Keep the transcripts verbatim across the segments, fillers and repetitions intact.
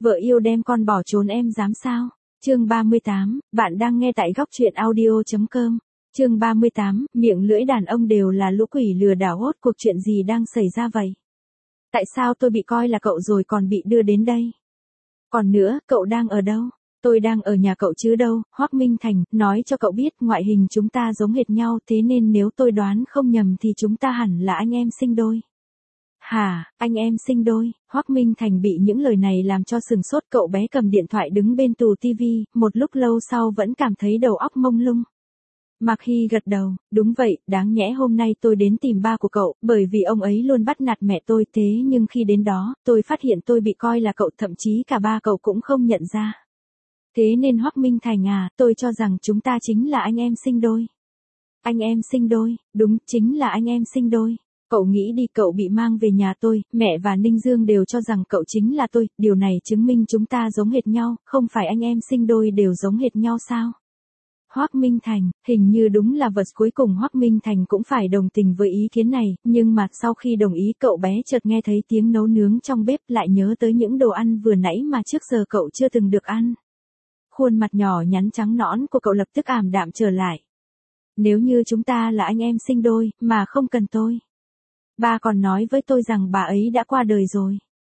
Vợ yêu đem con bỏ trốn em dám sao? Chương ba mươi tám, bạn đang nghe tại góc truyện audio chấm com. Chương ba mươi tám, miệng lưỡi đàn ông đều là lũ quỷ lừa đảo, hốt cuộc chuyện gì đang xảy ra vậy? Tại sao tôi bị coi là cậu rồi còn bị đưa đến đây? Còn nữa, cậu đang ở đâu? Tôi đang ở nhà cậu chứ đâu. Hoắc Minh Thành, nói cho cậu biết ngoại hình chúng ta giống hệt nhau, thế nên nếu tôi đoán không nhầm thì chúng ta hẳn là anh em sinh đôi. Hả, anh em sinh đôi? Hoắc Minh Thành bị những lời này làm cho sừng sốt, cậu bé cầm điện thoại đứng bên tù tivi, một lúc lâu sau vẫn cảm thấy đầu óc mông lung. Mạc Hy gật đầu, đúng vậy, đáng nhẽ hôm nay tôi đến tìm ba của cậu, bởi vì ông ấy luôn bắt nạt mẹ tôi, thế nhưng khi đến đó, tôi phát hiện tôi bị coi là cậu, thậm chí cả ba cậu cũng không nhận ra. Thế nên Hoắc Minh Thành à, tôi cho rằng chúng ta chính là anh em sinh đôi. Anh em sinh đôi, đúng, chính là anh em sinh đôi. Cậu nghĩ đi, cậu bị mang về nhà tôi, mẹ và Ninh Dương đều cho rằng cậu chính là tôi, điều này chứng minh chúng ta giống hệt nhau, không phải anh em sinh đôi đều giống hệt nhau sao? Hoắc Minh Thành, hình như đúng là vật cuối cùng Hoắc Minh Thành cũng phải đồng tình với ý kiến này, nhưng mà sau khi đồng ý cậu bé chợt nghe thấy tiếng nấu nướng trong bếp, lại nhớ tới những đồ ăn vừa nãy mà trước giờ cậu chưa từng được ăn. Khuôn mặt nhỏ nhắn trắng nõn của cậu lập tức ảm đạm trở lại. Nếu như chúng ta là anh em sinh đôi, mà không cần tôi. Ba còn nói với tôi rằng bà ấy đã qua đời rồi.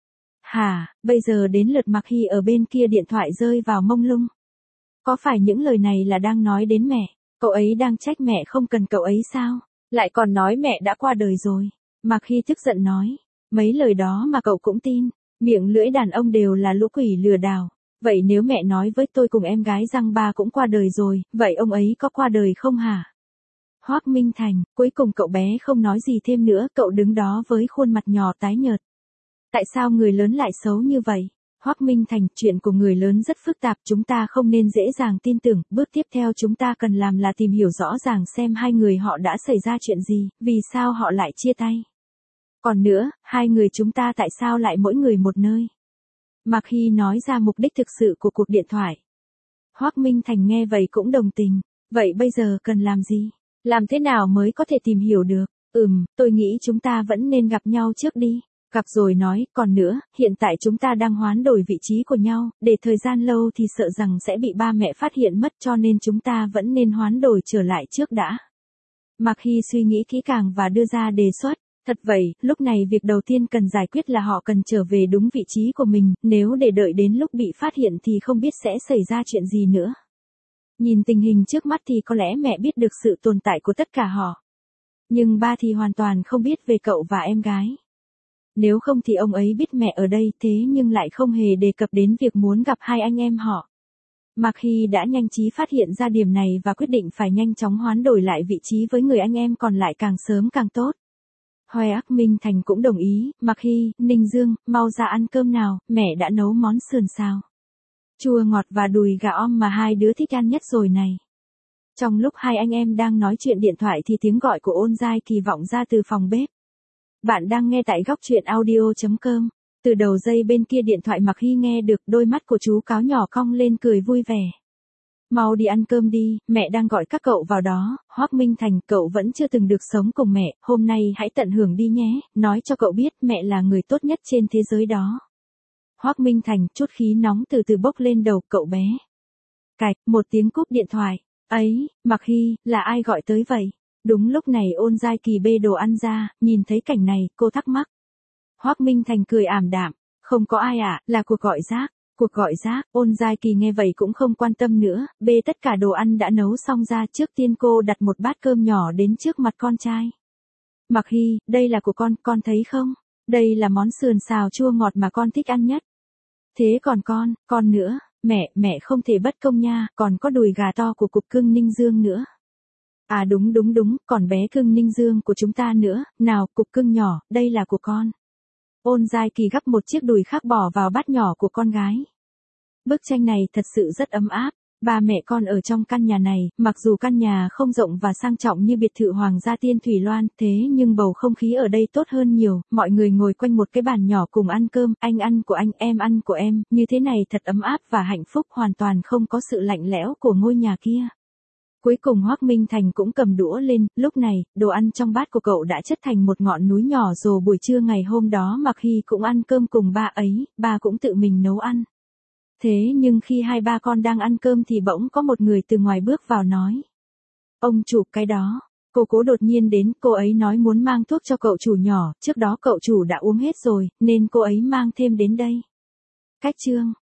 Hả, bây giờ đến lượt Mạc Hy ở bên kia điện thoại rơi vào mông lung. Có phải những lời này là đang nói đến mẹ? Cậu ấy đang trách mẹ không cần cậu ấy sao? Lại còn nói mẹ đã qua đời rồi. Mạc Hy tức giận nói. Mấy lời đó mà cậu cũng tin. Miệng lưỡi đàn ông đều là lũ quỷ lừa đảo. Vậy nếu mẹ nói với tôi cùng em gái rằng ba cũng qua đời rồi, vậy ông ấy có qua đời không hả? Hoắc Minh Thành, cuối cùng cậu bé không nói gì thêm nữa, cậu đứng đó với khuôn mặt nhỏ tái nhợt. Tại sao người lớn lại xấu như vậy? Hoắc Minh Thành, chuyện của người lớn rất phức tạp, chúng ta không nên dễ dàng tin tưởng, bước tiếp theo chúng ta cần làm là tìm hiểu rõ ràng xem hai người họ đã xảy ra chuyện gì, vì sao họ lại chia tay. Còn nữa, hai người chúng ta tại sao lại mỗi người một nơi? Mạc Hy nói ra mục đích thực sự của cuộc điện thoại. Hoắc Minh Thành nghe vậy cũng đồng tình, vậy bây giờ cần làm gì? Làm thế nào mới có thể tìm hiểu được? Ừm, tôi nghĩ chúng ta vẫn nên gặp nhau trước đi. Gặp rồi nói, còn nữa, hiện tại chúng ta đang hoán đổi vị trí của nhau, để thời gian lâu thì sợ rằng sẽ bị ba mẹ phát hiện mất, cho nên chúng ta vẫn nên hoán đổi trở lại trước đã. Mạc Hy suy nghĩ kỹ càng và đưa ra đề xuất. Thật vậy, lúc này việc đầu tiên cần giải quyết là họ cần trở về đúng vị trí của mình, nếu để đợi đến lúc bị phát hiện thì không biết sẽ xảy ra chuyện gì nữa. Nhìn tình hình trước mắt thì có lẽ mẹ biết được sự tồn tại của tất cả họ. Nhưng ba thì hoàn toàn không biết về cậu và em gái. Nếu không thì ông ấy biết mẹ ở đây, thế nhưng lại không hề đề cập đến việc muốn gặp hai anh em họ. Mạc Hy đã nhanh trí phát hiện ra điểm này và quyết định phải nhanh chóng hoán đổi lại vị trí với người anh em còn lại, càng sớm càng tốt. Hoắc Minh Thành cũng đồng ý, Mạc Hy, Ninh Dương, mau ra ăn cơm nào, mẹ đã nấu món sườn xào chua ngọt và đùi gà om mà hai đứa thích ăn nhất rồi này. Trong lúc hai anh em đang nói chuyện điện thoại thì tiếng gọi của Ôn Giai Kỳ vọng ra từ phòng bếp. Bạn đang nghe tại góc truyện audio chấm com. Từ đầu dây bên kia điện thoại Mạc Hy nghe được, đôi mắt của chú cáo nhỏ cong lên cười vui vẻ. Mau đi ăn cơm đi, mẹ đang gọi các cậu vào đó. Hoắc Minh Thành, cậu vẫn chưa từng được sống cùng mẹ, hôm nay hãy tận hưởng đi nhé, nói cho cậu biết mẹ là người tốt nhất trên thế giới đó. Hoắc Minh Thành, chút khí nóng từ từ bốc lên đầu cậu bé. Cạch, một tiếng cúp điện thoại. Ấy, Mạc Hy, là ai gọi tới vậy? Đúng lúc này Ôn Giai Kỳ bê đồ ăn ra, nhìn thấy cảnh này, cô thắc mắc. Hoắc Minh Thành cười ảm đạm, không có ai ạ, à, là cuộc gọi rác. Cuộc gọi rác, Ôn Giai Kỳ nghe vậy cũng không quan tâm nữa, bê tất cả đồ ăn đã nấu xong ra, trước tiên cô đặt một bát cơm nhỏ đến trước mặt con trai. Mạc Hy, đây là của con, con thấy không? Đây là món sườn xào chua ngọt mà con thích ăn nhất. Thế còn con, con nữa, mẹ, mẹ không thể bất công nha, còn có đùi gà to của cục cưng Ninh Dương nữa. À đúng đúng đúng, còn bé cưng Ninh Dương của chúng ta nữa, nào, cục cưng nhỏ, đây là của con. Ôn Giai Kỳ gắp một chiếc đùi khác bỏ vào bát nhỏ của con gái. Bức tranh này thật sự rất ấm áp. Ba mẹ con ở trong căn nhà này, mặc dù căn nhà không rộng và sang trọng như biệt thự Hoàng gia Tiên Thủy Loan, thế nhưng bầu không khí ở đây tốt hơn nhiều, mọi người ngồi quanh một cái bàn nhỏ cùng ăn cơm, anh ăn của anh, em ăn của em, như thế này thật ấm áp và hạnh phúc, hoàn toàn không có sự lạnh lẽo của ngôi nhà kia. Cuối cùng Hoắc Minh Thành cũng cầm đũa lên, lúc này, đồ ăn trong bát của cậu đã chất thành một ngọn núi nhỏ rồi. Buổi trưa ngày hôm đó Mạc Hy cũng ăn cơm cùng ba ấy, ba cũng tự mình nấu ăn. Thế nhưng khi hai ba con đang ăn cơm thì bỗng có một người từ ngoài bước vào nói. Ông chủ, cái đó. Cô cố đột nhiên đến, cô ấy nói muốn mang thuốc cho cậu chủ nhỏ, trước đó cậu chủ đã uống hết rồi, nên cô ấy mang thêm đến đây. Cách chương